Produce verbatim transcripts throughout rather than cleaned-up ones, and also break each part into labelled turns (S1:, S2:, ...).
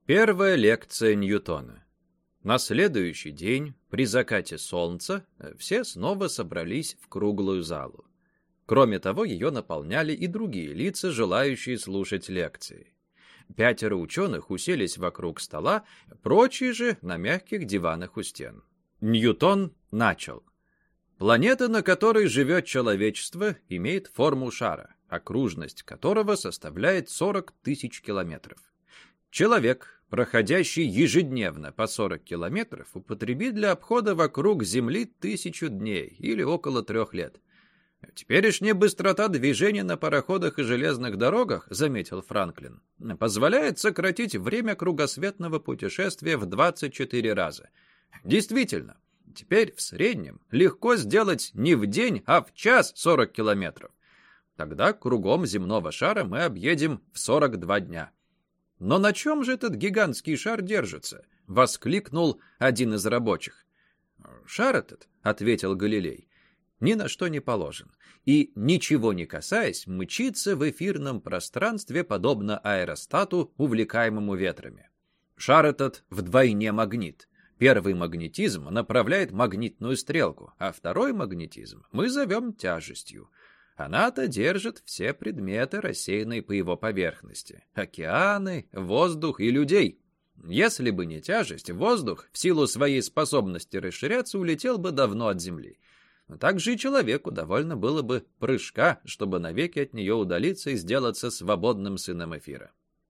S1: Первая лекция Ньютона. На следующий день, при закате солнца, все снова собрались в круглую залу. Кроме того, ее наполняли и другие лица, желающие слушать лекции. Пятеро ученых уселись вокруг стола, прочие же на мягких диванах у стен. Ньютон начал. Планета, на которой живет человечество, имеет форму шара, окружность которого составляет сорок тысяч километров. Человек, проходящий ежедневно по сорок километров, употребит для обхода вокруг Земли тысячу дней или около трех лет. Теперешняя быстрота движения на пароходах и железных дорогах, заметил Франклин, позволяет сократить время кругосветного путешествия в двадцать четыре раза. Действительно, теперь в среднем легко сделать не в день, а в час сорок километров. Тогда кругом земного шара мы объедем в сорок два дня. «Но на чем же этот гигантский шар держится?» — воскликнул один из рабочих. «Шар этот, — ответил Галилей, — ни на что не положен, и, ничего не касаясь, мчится в эфирном пространстве, подобно аэростату, увлекаемому ветрами. Шар этот вдвойне магнит. Первый магнетизм направляет магнитную стрелку, а второй магнетизм мы зовем тяжестью. Она-то держит все предметы, рассеянные по его поверхности. Океаны, воздух и людей. Если бы не тяжесть, воздух, в силу своей способности расширяться, улетел бы давно от Земли. Но также и человеку довольно было бы прыжка, чтобы навеки от нее удалиться и сделаться свободным сыном эфира.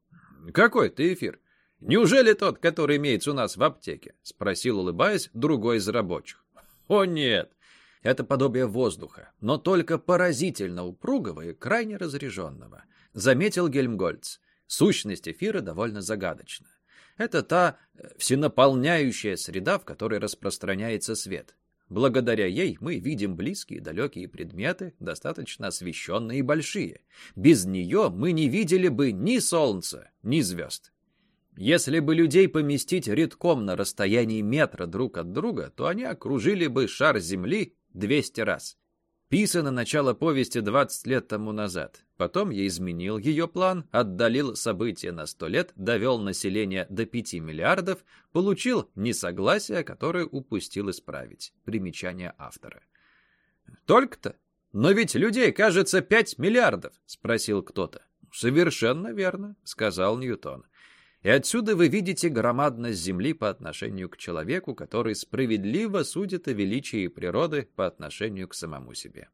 S1: «Какой ты эфир? Неужели тот, который имеется у нас в аптеке?» — спросил, улыбаясь, другой из рабочих. «О, нет! Это подобие воздуха, но только поразительно упругого и крайне разряженного», — заметил Гельмгольц. Сущность эфира довольно загадочна. Это та всенаполняющая среда, в которой распространяется свет. Благодаря ей мы видим близкие и далекие предметы, достаточно освещенные и большие. Без нее мы не видели бы ни солнца, ни звезд. Если бы людей поместить редком на расстоянии метра друг от друга, то они окружили бы шар Земли двести раз. Писано начало повести двадцать лет тому назад. Потом я изменил ее план, отдалил события на сто лет, довел население до пяти миллиардов, получил несогласие, которое упустил исправить. Примечание автора. «Только-то? Но ведь людей, кажется, пять миллиардов», — спросил кто-то. «Совершенно верно», — сказал Ньютон. И отсюда вы видите громадность Земли по отношению к человеку, который справедливо судит о величии природы по отношению к самому себе.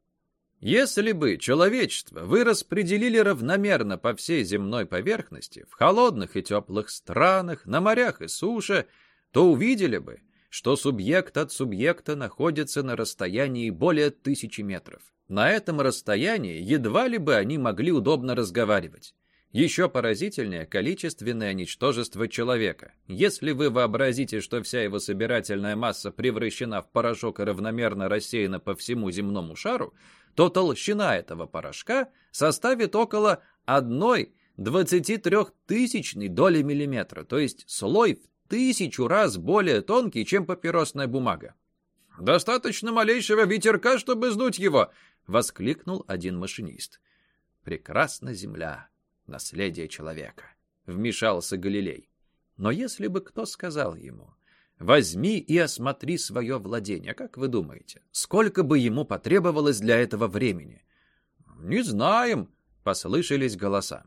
S1: Если бы человечество вы распределили равномерно по всей земной поверхности, в холодных и теплых странах, на морях и суше, то увидели бы, что субъект от субъекта находится на расстоянии более тысячи метров. На этом расстоянии едва ли бы они могли удобно разговаривать. Еще поразительнее количественное ничтожество человека. Если вы вообразите, что вся его собирательная масса превращена в порошок и равномерно рассеяна по всему земному шару, то толщина этого порошка составит около одной двадцатитрёхтысячной доли миллиметра, то есть слой в тысячу раз более тонкий, чем папиросная бумага. «Достаточно малейшего ветерка, чтобы сдуть его!» — воскликнул один машинист. «Прекрасна земля! Наследие человека», — вмешался Галилей. Но если бы кто сказал ему: «Возьми и осмотри свое владение», как вы думаете, сколько бы ему потребовалось для этого времени? «Не знаем», — послышались голоса.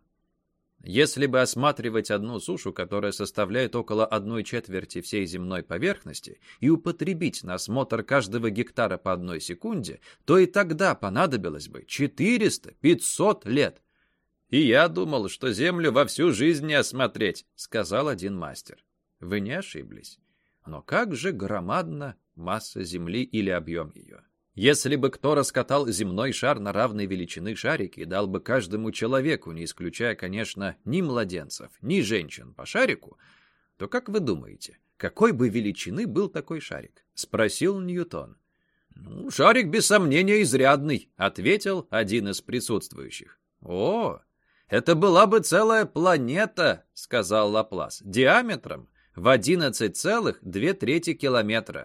S1: Если бы осматривать одну сушу, которая составляет около одной четверти всей земной поверхности, и употребить на осмотр каждого гектара по одной секунде, то и тогда понадобилось бы четыреста-пятьсот лет. «И я думал, что землю во всю жизнь не осмотреть», — сказал один мастер. Вы не ошиблись. Но как же громадна масса Земли или объем ее? Если бы кто раскатал земной шар на равной величины шарики и дал бы каждому человеку, не исключая, конечно, ни младенцев, ни женщин, по шарику, то как вы думаете, какой бы величины был такой шарик? — спросил Ньютон. «Ну, шарик, без сомнения, изрядный», — ответил один из присутствующих. «О, это была бы целая планета», — сказал Лаплас, диаметром в одиннадцать целых две трети километра.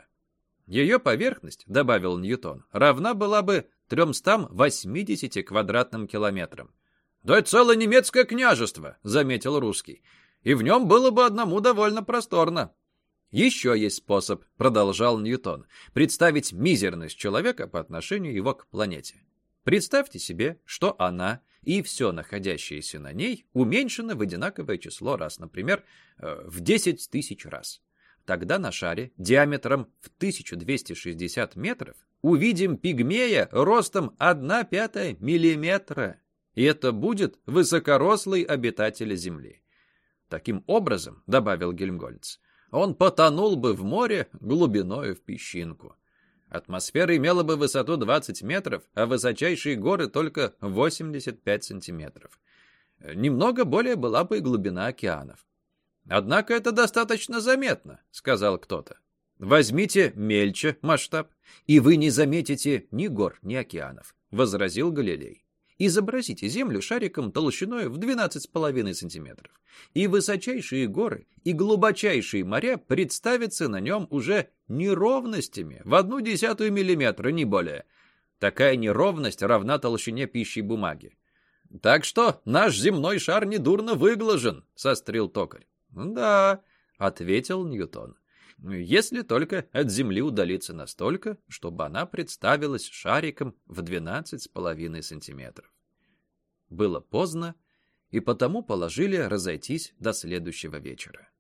S1: Ее поверхность, — добавил Ньютон, — равна была бы тремстам восьмидесяти квадратным километрам. «Да это целое немецкое княжество», — заметил русский. и в нем было бы одному довольно просторно. Еще есть способ, продолжал Ньютон, представить мизерность человека по отношению его к планете. Представьте себе, что она и все находящееся на ней уменьшено в одинаковое число раз, например, в десять тысяч раз. Тогда на шаре диаметром в тысячу двести шестьдесят метров увидим пигмея ростом одна пятая миллиметра. И это будет высокорослый обитатель Земли. Таким образом, добавил Гельмгольц, он потонул бы в море глубиною в песчинку. Атмосфера имела бы высоту двадцать метров, а высочайшие горы только восемьдесят пять сантиметров. Немного более была бы и глубина океанов. «Однако это достаточно заметно», — сказал кто-то. «Возьмите мельче масштаб, и вы не заметите ни гор, ни океанов», — возразил Галилей. «Изобразите Землю шариком толщиной в двенадцать с половиной сантиметров, и высочайшие горы и глубочайшие моря представятся на нем уже неровностями в одну десятую миллиметра, не более. Такая неровность равна толщине пищи бумаги. Так что наш земной шар недурно выглажен», — сострил токарь. «Да», — ответил Ньютон, — «если только от Земли удалиться настолько, чтобы она представилась шариком в двенадцать с половиной сантиметров». Было поздно, и потому положили разойтись до следующего вечера.